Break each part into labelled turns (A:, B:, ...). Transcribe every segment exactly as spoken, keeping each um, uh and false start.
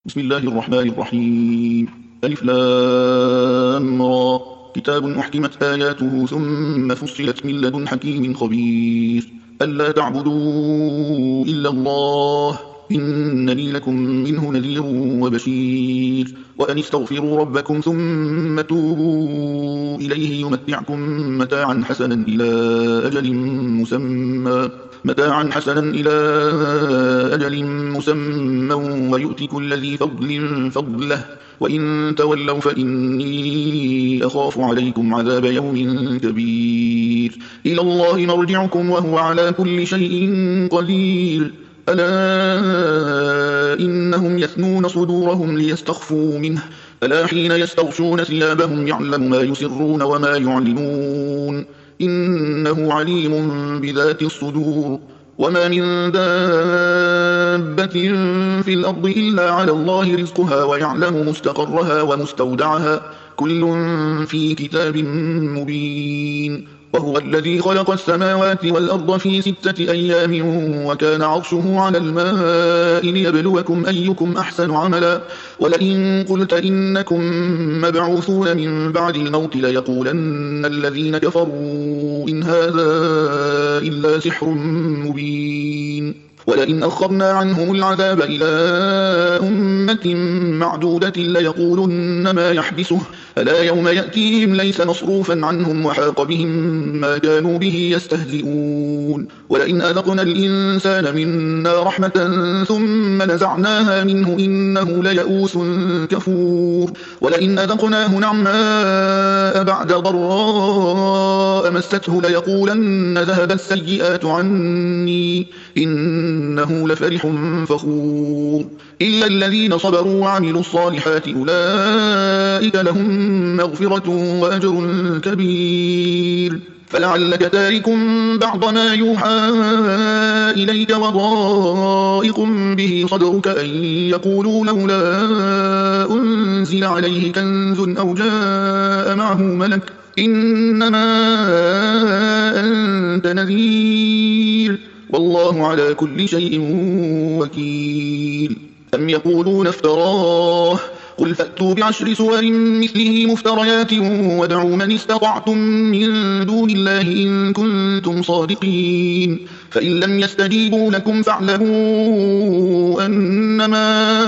A: بسم الله الرحمن الرحيم. ألف لام را. كتاب أحكمت آياته ثم فصلت من لدن حكيم خبير. ألا تعبدوا إلا الله إنني لكم منه نذير وبشير. وأن استغفروا ربكم ثم توبوا إليه يمتعكم متاعا حسنا إلى أجل مسمى متاعا حسنا إلى أجل مسمى ويؤتي كل ذي فضل فضله وإن تولوا فإني أخاف عليكم عذاب يوم كبير. إلى الله مرجعكم وهو على كل شيء قدير. ألا إنهم يثنون صدورهم ليستخفوا منه ألا حين يستغشون ثيابهم يعلم ما يسرون وما يعلنون إنه عليم بذات الصدور. وما من دابة في الأرض إلا على الله رزقها ويعلم مستقرها ومستودعها كل في كتاب مبين. وهو الذي خلق السماوات والأرض في ستة أيام وكان عرشه على الماء ليبلوكم أيكم أحسن عملا. ولئن قلت إنكم مبعوثون من بعد الموت ليقولن الذين كفروا إن هذا إلا سحر مبين. ولئن أخرنا عنهم العذاب إلى أمة معدودة ليقولن ما يحبسه ألا يوم يأتيهم ليس مصروفا عنهم وحاق بهم ما كانوا به يستهزئون. ولئن أذقنا الإنسان منا رحمة ثم نزعناها منه إنه ليئوس كفور. ولئن أذقناه نعماء بعد ضراء مسته ليقولن ذهب السيئات عني إنه لفرح فخور. إلا الذين صبروا وعملوا الصالحات أولئك لهم مغفرة وأجر كبير. فلعلك تارك بعض ما يوحى إليك وضائق به صدرك أن يقولوا لولا أنزل عليه كنز أو جاء معه ملك إنما أنت نذير والله على كل شيء وكيل. أم يقولون افتراه قل فأتوا بعشر سور مثله مفتريات وادعوا من استطعتم من دون الله إن كنتم صادقين. فإن لم يستجيبوا لكم فاعلموا أنما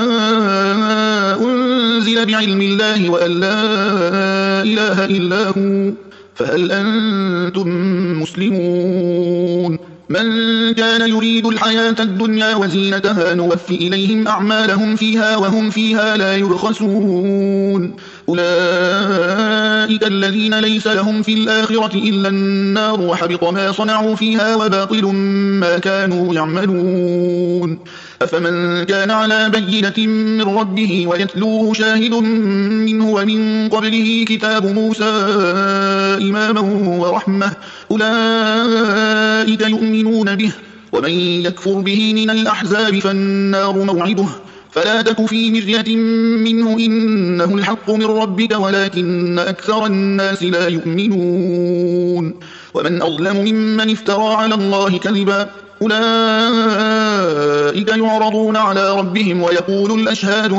A: أنزل بعلم الله وأن لا إله إلا هو فهل أنتم مسلمون. من كان يريد الحياة الدنيا وزينتها نوفي إليهم أعمالهم فيها وهم فيها لا يبخسون. أولئك الذين ليس لهم في الآخرة إلا النار وحبط ما صنعوا فيها وباطل ما كانوا يعملون. أفمن كان على بينة من ربه ويتلوه شاهد منه ومن قبله كتاب موسى إماما ورحمة أولئك يؤمنون به. ومن يكفر به من الأحزاب فالنار موعده فلا تك في مرية منه إنه الحق من ربك ولكن أكثر الناس لا يؤمنون. ومن أظلم ممن افترى على الله كذبا أولئك يعرضون على ربهم ويقول الأشهاد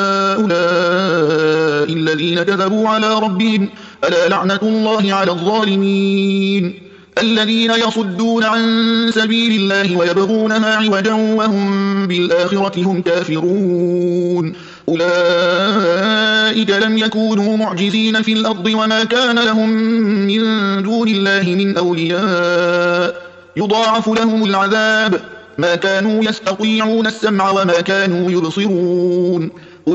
A: هؤلاء الذين كذبوا على ربهم ألا لعنة الله على الظالمين. الذين يصدون عن سبيل الله ويبغونها عوجا وهم بالآخرة هم كافرون. أولئك لم يكونوا معجزين في الأرض وما كان لهم من دون الله من أولياء يضاعف لهم العذاب ما كانوا يستطيعون السمع وما كانوا يبصرون.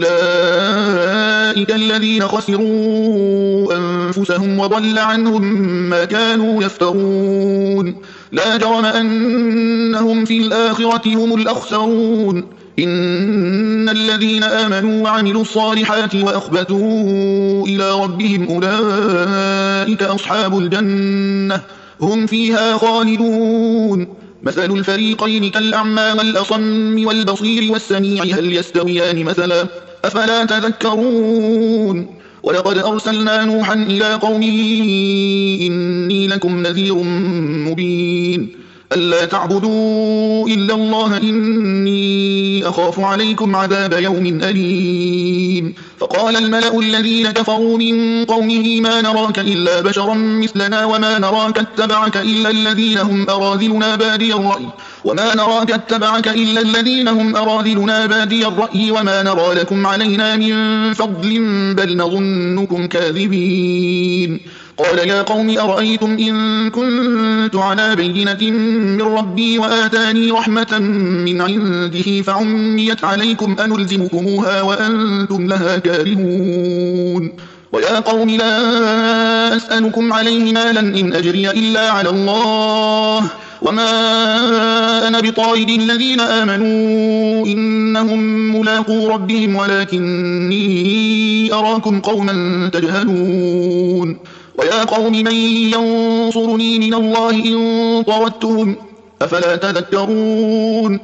A: أولئك الذين خسروا أنفسهم وضل عنهم ما كانوا يفترون. لا جرم أنهم في الآخرة هم الأخسرون. إن الذين آمنوا وعملوا الصالحات وأخبتوا إلى ربهم أولئك أصحاب الجنة هم فيها خالدون. مثل الفريقين كالأعمى والأصم والبصير والسميع هل يستويان مثلا أفلا تذكرون. ولقد أرسلنا نوحا إلى قومه إني لكم نذير مبين. ألا تعبدوا إلا الله إني أخاف عليكم عذاب يوم أليم فقال الملأ الذين كفروا من قومه ما نراك إلا بشرا مثلنا وما نراك اتبعك إلا الذين هم أراذلنا بادي الرأي وما نراك اتبعك إلا الذين هم أراذلنا بادي الرأي وما نرى لكم علينا من فضل بل نظنكم كاذبين قال يا قوم أرأيتم إن كنت على بينة من ربي وآتاني رحمة من عنده فعميت عليكم أنلزمكموها وأنتم لها كارهون ويا قوم لا أسألكم عليه مالا إن أجري إلا على الله وما أنا بطارد الذين آمنوا إنهم ملاقو ربهم ولكني أراكم قوما تجهلون ويا قوم من ينصرني من الله إن طردتهم أفلا تذكرون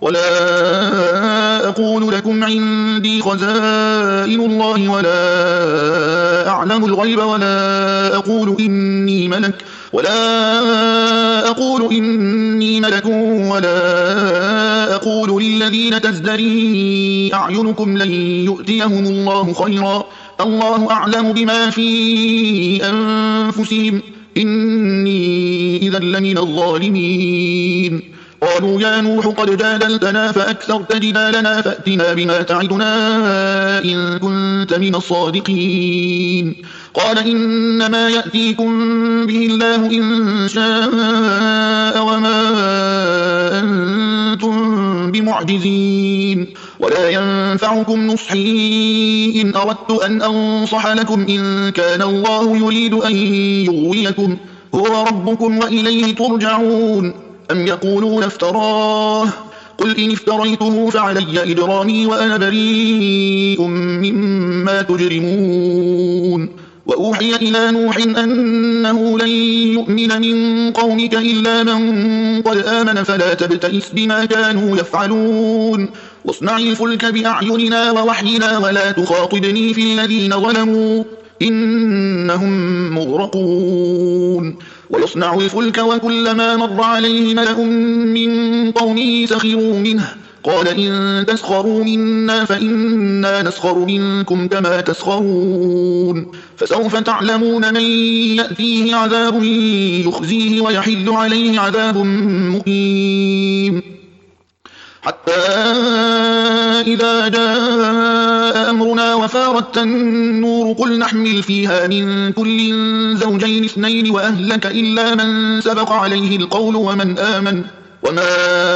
A: ولا أقول لكم عندي خزائن الله ولا أعلم الغيب ولا أقول إني ملك ولا أقول إني ملك ولا أقول للذين تزدري أعينكم لن يؤتيهم الله خيرا الله أعلم بما في أنفسهم إني إذا لمن الظالمين قالوا يا نوح قد جادلتنا فأكثرت جدالنا فأتنا بما تعدنا إن كنت من الصادقين قال إنما يأتيكم به الله إن شاء وما أنتم بمعجزين ولا ينفعكم نصحي إن أردت أن أنصح لكم إن كان الله يريد أن يغويكم هو ربكم وإليه ترجعون أم يقولون افتراه قل إن افتريته فعلي إجرامي وأنا بريء مما تجرمون وأوحي إلى نوح أنه لن يؤمن من قومك إلا من قد آمن فلا تبتئس بما كانوا يفعلون واصنع الفلك بأعيننا ووحينا ولا تخاطبني في الذين ظلموا إنهم مغرقون ويصنع الفلك وكلما مر عليه ملأ من قومه سخروا منه قال إن تسخروا منا فإنا نسخر منكم كما تسخرون فسوف تعلمون من يأتيه عذاب يخزيه ويحل عليه عذاب مقيم حتى إذا جاء أمرنا وفارت النور قل نحمل فيها من كل زوجين اثنين وأهلك إلا من سبق عليه القول ومن آمن وما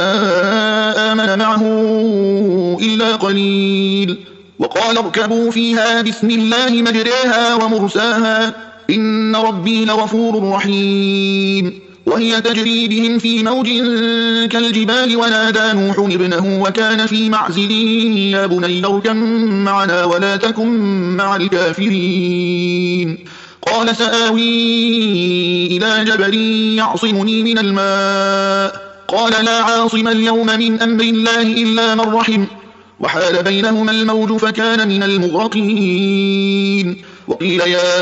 A: آمن معه إلا قليل وقال اركبوا فيها بسم الله مجريها ومرساها إن ربي لغفور رحيم وهي تجري بهم في موج كالجبال ونادى نوح ابنه وكان في معزل يا بني اركب معنا ولا تكن مع الكافرين قال سآوي إلى جبل يعصمني من الماء قال لا عاصم اليوم من أمر الله إلا من رحم وحال بينهما الموج فكان من المغرقين وقيل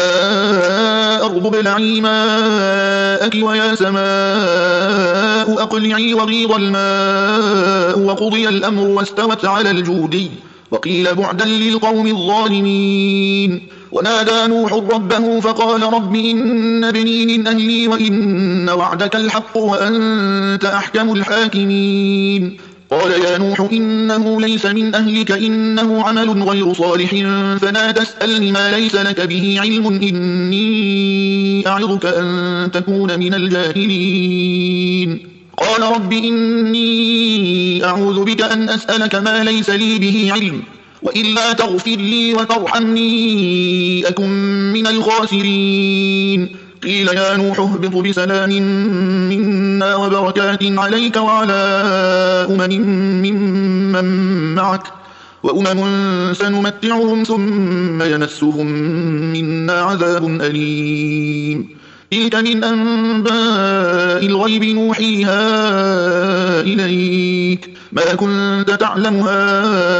A: يا أرض ابلعي ماءك ويا سماء أقلعي وغيض الماء وقضي الأمر واستوت على الجودي وقيل بعدا للقوم الظالمين ونادى نوح ربه فقال رب إن ابني من أهلي وإن وعدك الحق وأنت أحكم الحاكمين قال يا نوح إنه ليس من أهلك إنه عمل غير صالح فلا تسألني ما ليس لك به علم إني أعظك أن تكون من الجاهلين قال رب إني أعوذ بك أن أسألك ما ليس لي به علم وإلا تغفر لي وترحمني أكن من الخاسرين قيل يا نوح اهبط بسلام منا وبركات عليك وعلى أمم ممن معك وأمم سنمتعهم ثم يمسهم منا عذاب أليم تلك من أنباء الغيب نوحيها إليك ما كنت تعلمها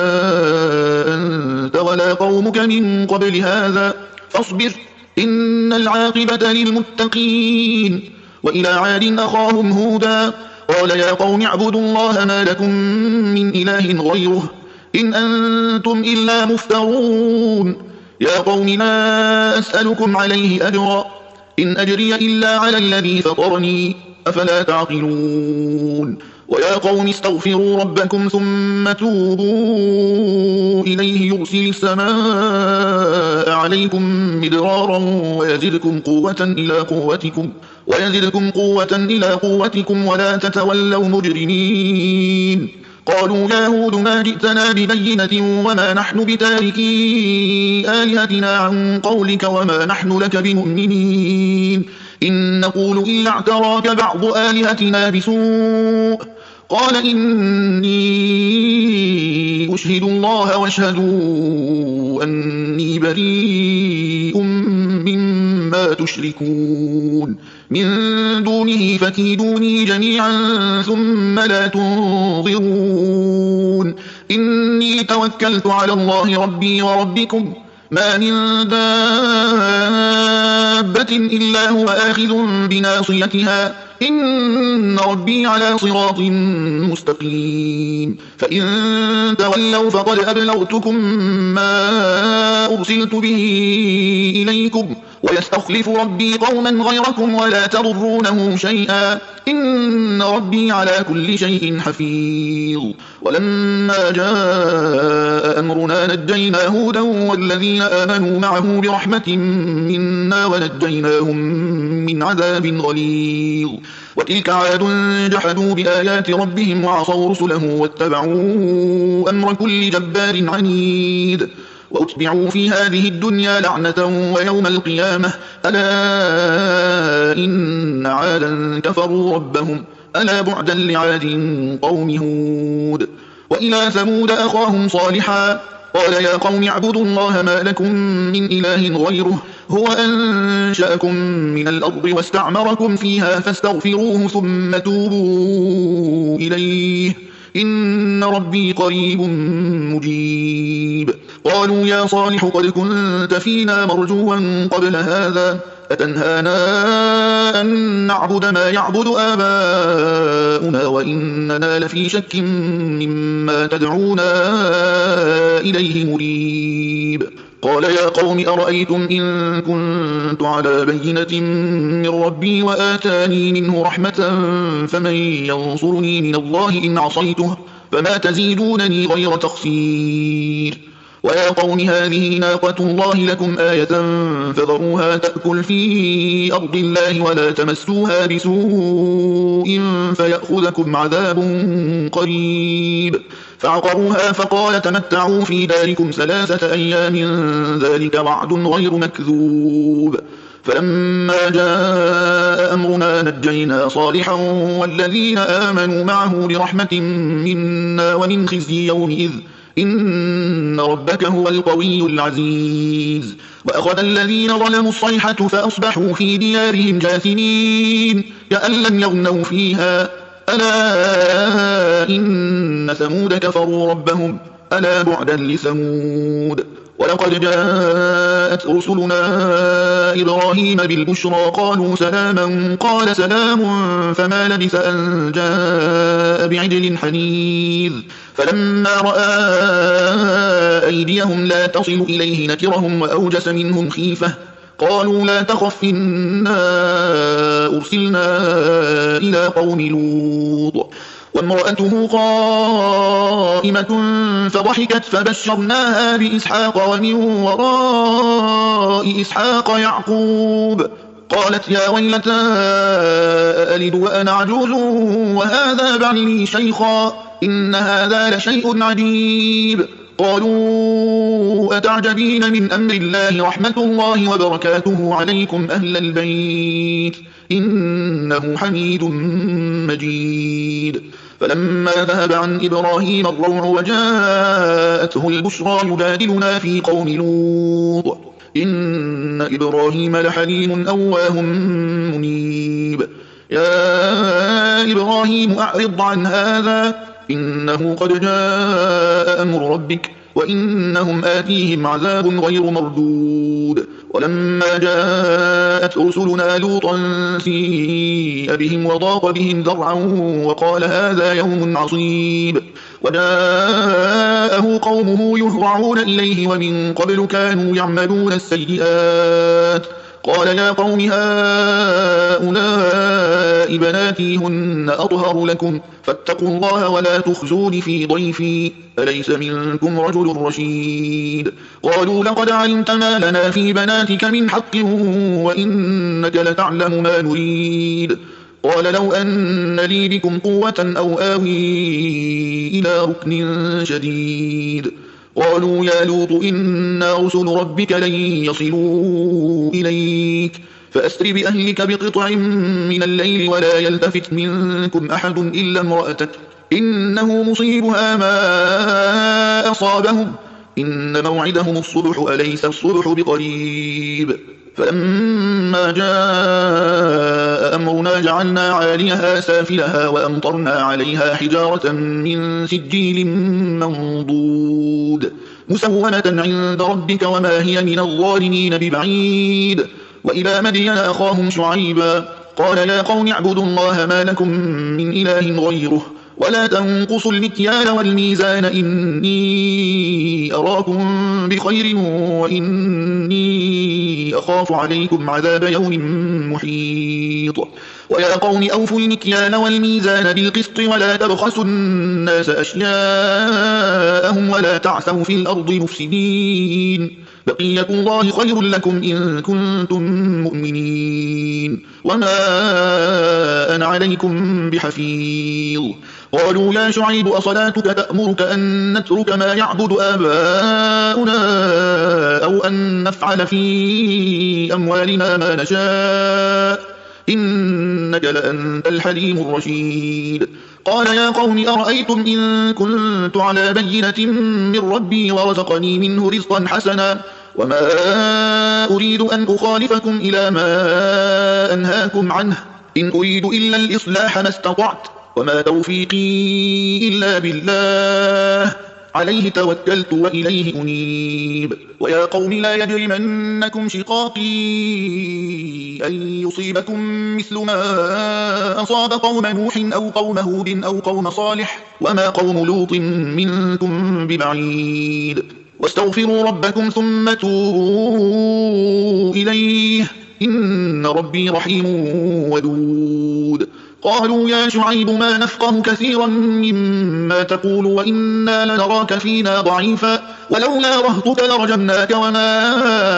A: أنت ولا قومك من قبل هذا فاصبر إن العاقبة للمتقين وإلى عاد أخاهم هودا قال يا قوم اعبدوا الله ما لكم من إله غيره إن أنتم إلا مفترون يا قوم لا أسألكم عليه أجرا إن أجري إلا على الذي فطرني أفلا تعقلون ويا قوم استغفروا ربكم ثم توبوا إليه يرسل السماء عليكم مدرارا ويزدكم قوة إلى قوتكم ويزدكم قوة إلى قوتكم ولا تتولوا مجرمين قالوا يا هود ما جئتنا ببينة وما نحن بتاركي آلهتنا عن قولك وما نحن لك بمؤمنين إن نقول إلا اعتراك بعض آلهتنا بسوء قال إني أشهد الله واشهدوا أني بريء مما تشركون من دونه فكيدوني جميعا ثم لا تنظرون إني توكلت على الله ربي وربكم ما من دابة إلا هو آخذ بناصيتها إن ربي على صراط مستقيم فإن تولوا فقد أبلغتكم ما أرسلت به إليكم ويستخلف ربي قوما غيركم ولا تضرونه شيئا إن ربي على كل شيء حفيظ ولما جاء أمرنا نجينا هودا والذين آمنوا معه برحمة منا ونجيناهم من عذاب غليظ وتلك عاد جحدوا بآيات ربهم وعصوا رسله واتبعوا أمر كل جبار عنيد وأتبعوا في هذه الدنيا لعنة ويوم القيامة ألا إن عادا كفروا ربهم ألا بعدا لعاد قوم هود وإلى ثمود أخاهم صالحا قال يا قوم اعبدوا الله ما لكم من إله غيره هو أنشأكم من الأرض واستعمركم فيها فاستغفروه ثم توبوا إليه إن ربي قريب مجيب قالوا يا صالح قد كنت فينا مرجوا قبل هذا أتنهانا أن نعبد ما يعبد آباؤنا وإننا لفي شك مما تدعونا إليه مريب قال يا قوم أرأيتم إن كنت على بينة من ربي وآتاني منه رحمة فمن ينصرني من الله إن عصيته فما تزيدونني غير تخسير ويا قوم هذه ناقة الله لكم آية فذروها تأكل في أرض الله ولا تمسوها بسوء فيأخذكم عذاب قريب فعقروها فقال تمتعوا في داركم ثلاثة أيام ذلك وعد غير مكذوب فلما جاء أمرنا نجينا صالحا والذين آمنوا معه برحمة منا ومن خزي يومئذ إن ربك هو القوي العزيز وأخذ الذين ظلموا الصيحة فأصبحوا في ديارهم جاثمين كأن لم يغنوا فيها ألا إن ثمود كفروا ربهم ألا بعدا لثمود ولقد جاءت رسلنا إبراهيم بالبشرى قالوا سلاما قال سلام فما لبث أن جاء بعجل حنيذ فلما رأى أيديهم لا تصل إليه نكرهم وأوجس منهم خيفة قالوا لا تخف إنا أرسلنا إلى قوم لوط وامرأته قائمة فضحكت فبشرناها بإسحاق ومن وراء إسحاق يعقوب قالت يا ويلتى ألد وأنا عجوز وهذا بعلي شيخا إن هذا لشيء عجيب قالوا أتعجبين من أمر الله رحمة الله وبركاته عليكم أهل البيت إنه حميد مجيد فلما ذهب عن إبراهيم الروع وجاءته البشرى يجادلنا في قوم لوط إن إبراهيم لحليم أواه منيب يا إبراهيم أعرض عن هذا إنه قد جاء أمر ربك وإنهم آتيهم عذاب غير مردود هود ولما جاءت رسلنا لوطا سيء بهم وضاق بهم ذرعا وقال هذا يوم عصيب وجاءه قومه يهرعون إليه ومن قبل كانوا يعملون السيئات قال يا قوم هؤلاء بناتي هن أطهر لكم فاتقوا الله ولا تخزون في ضيفي أليس منكم رجل رشيد قالوا لقد علمت ما لنا في بناتك من حق وإنك لتعلم ما نريد قال لو أن لي بكم قوة أو آوي إلى ركن شديد قالوا يا لوط إنا رسل ربك لن يصلوا إليك فأسر بأهلك بقطع من الليل ولا يلتفت منكم أحد إلا امرأتك إنه مصيبها ما أصابهم إن موعدهم الصبح أليس الصبح بقريب فلما جاء أمرنا جعلنا عاليها سافلها وأمطرنا عليها حجارة من سجيل منضود مسومة عند ربك وما هي من الظالمين ببعيد وإلى مدين أخاهم شعيبا قال يا قوم اعبدوا الله ما لكم من إله غيره ولا تنقصوا المكيال والميزان إني أراكم بخير وإني أخاف عليكم عذاب يوم محيط ويا قوم أوفوا المكيال والميزان بالقسط ولا تبخسوا الناس أشياءهم ولا تعثوا في الأرض مفسدين بقية الله خير لكم إن كنتم مؤمنين وما أنا عليكم بحفيظ قالوا يا شعيب أصلاتك تأمرك أن نترك ما يعبد آباؤنا أو أن نفعل في أموالنا ما نشاء إنك لأنت الحليم الرشيد قال يا قوم أرأيتم إن كنت على بينة من ربي ورزقني منه رزقا حسنا وما أريد أن أخالفكم إلى ما أنهاكم عنه إن أريد إلا الإصلاح ما استطعت وما توفيقي إلا بالله عليه توكلت وإليه أنيب ويا قوم لا يجرمنكم شقاقي أن يصيبكم مثل ما أصاب قوم نوح أو قوم هود أو قوم صالح وما قوم لوط منكم ببعيد واستغفروا ربكم ثم توبوا إليه إن ربي رحيم ودود قالوا يا شعيب ما نفقه كثيرا مما تقول وإنا لنراك فينا ضعيفا ولولا رهطك لرجمناك وما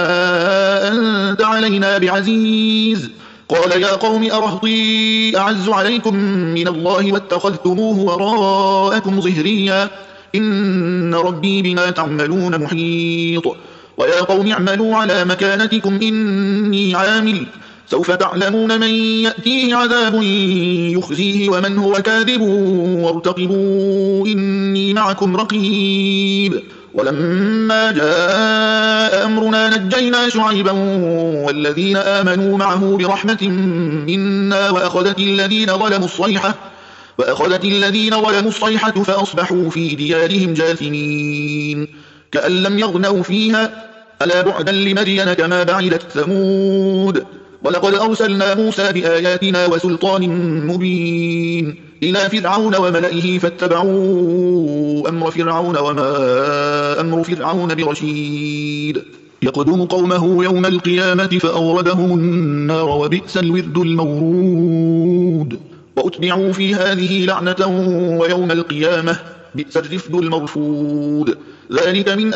A: أنت علينا بعزيز قال يا قوم أرهطي أعز عليكم من الله واتخذتموه وراءكم ظهريا إن ربي بما تعملون محيط ويا قوم اعملوا على مكانتكم إني عامل سوف تعلمون من يأتيه عذاب يخزيه ومن هو كاذب وارتقبوا إني معكم رقيب ولما جاء أمرنا نجينا شعيبا والذين آمنوا معه برحمة منا وأخذت الذين ظلموا الصيحة وأخذت الذين ظلموا الصيحة فأصبحوا في ديارهم جاثمين كأن لم يغنوا فيها ألا بعدا لمدين كما بعدت ثمود ولقد أرسلنا موسى بآياتنا وسلطان مبين إلى فرعون وملئه فاتبعوا أمر فرعون وما أمر فرعون برشيد يقدم قومه يوم القيامة فأوردهم النار وبئس الورد المورود وأتبعوا في هذه لعنة ويوم القيامة بئس الرفد المرفود ذلك من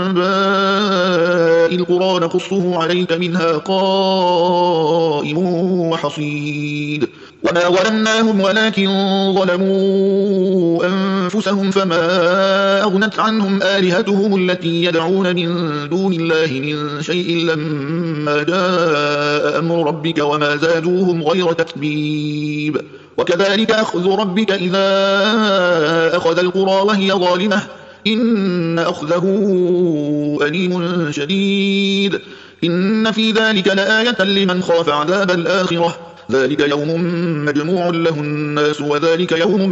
A: أنباء القرى نقصه عليك منها قائم وحصيد وما ظلمناهم ولكن ظلموا أنفسهم فما أغنت عنهم آلهتهم التي يدعون من دون الله من شيء لما جاء أمر ربك وما زادوهم غير تتبيب وكذلك أخذ ربك إذا أخذ القرى وهي ظالمة إن أخذه أليم شديد إن في ذلك لآية لمن خاف عذاب الآخرة ذلك يوم مجموع له الناس وذلك يوم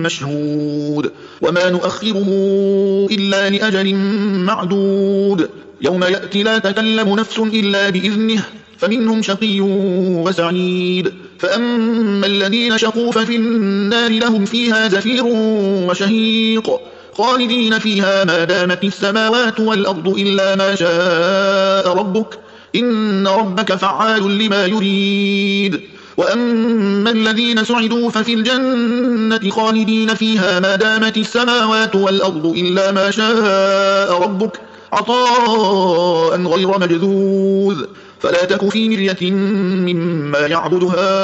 A: مشهود وما نؤخره إلا لأجل معدود يوم يأتي لا تكلم نفس إلا بإذنه فمنهم شقي وسعيد فأما الذين شقوا ففي النار لهم فيها زفير وشهيق خالدين فيها ما دامت السماوات والأرض إلا ما شاء ربك إن ربك فعال لما يريد وأما الذين سعدوا ففي الجنة خالدين فيها ما دامت السماوات والأرض إلا ما شاء ربك عطاء غير مجذوذ فلا تك في مرية مما يعبد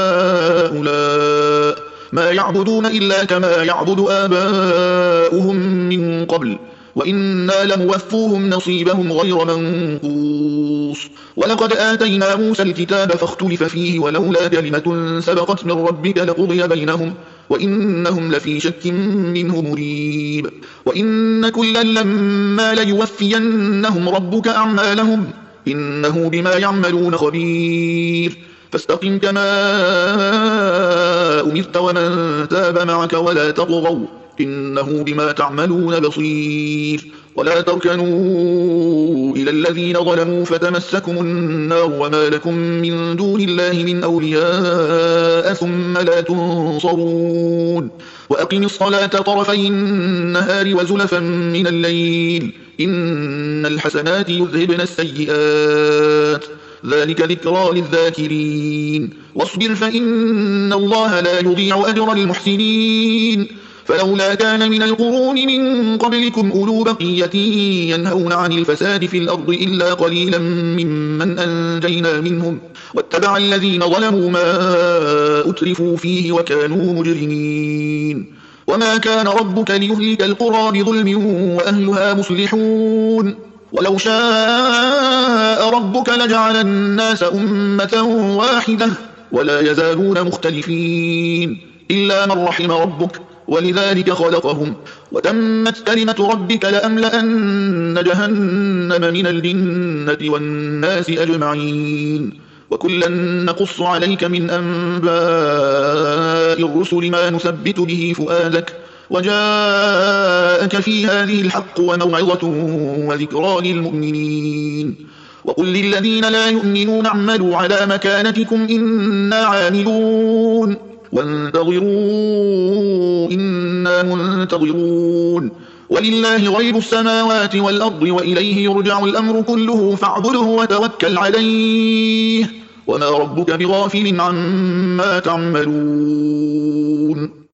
A: هؤلاء ما يعبدون إلا كما يعبد آباؤهم من قبل وإنا لموفوهم نصيبهم غير منقوص ولقد آتينا موسى الكتاب فاختلف فيه ولولا كلمة سبقت من ربك لقضي بينهم وإنهم لفي شك منه مريب وإن كلا لما ليوفينهم ربك أعمالهم إنه بما يعملون خبير فاستقم كما أمرت ومن تاب معك ولا تطغوا إنه بما تعملون بصير ولا تركنوا إلى الذين ظلموا فتمسكم النار وما لكم من دون الله من أولياء ثم لا تنصرون وأقم الصلاة طرفي النهار وزلفا من الليل إن الحسنات يذهبن السيئات ذلك ذكرى للذاكرين واصبر فإن الله لا يضيع أجر المحسنين فلولا كان من القرون من قبلكم أولو بقية ينهون عن الفساد في الأرض إلا قليلا ممن أنجينا منهم واتبع الذين ظلموا ما أترفوا فيه وكانوا مجرمين وما كان ربك ليهلك القرى بظلم وأهلها مصلحون ولو شاء ربك لجعل الناس أمة واحدة ولا يزالون مختلفين إلا من رحم ربك ولذلك خلقهم وتمت كلمة ربك لأملأن جهنم من الجنة والناس أجمعين وكلا نقص عليك من أنباء الرسل ما نثبت به فؤادك وجاءك في هذه الحق وموعظة وذكرى للمؤمنين وقل للذين لا يؤمنون اعملوا على مكانتكم إنا عاملون وانتظروا إنا منتظرون ولله غيب السماوات والأرض وإليه يرجع الأمر كله فاعبده وتوكل عليه وما ربك بغافل عما تعملون